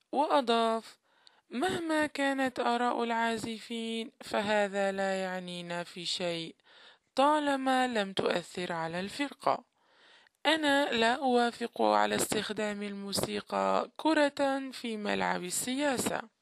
وأضاف: مهما كانت آراء العازفين فهذا لا يعنينا في شيء طالما لم تؤثر على الفرقة. أنا لا أوافق على استخدام الموسيقى كرة في ملعب السياسة.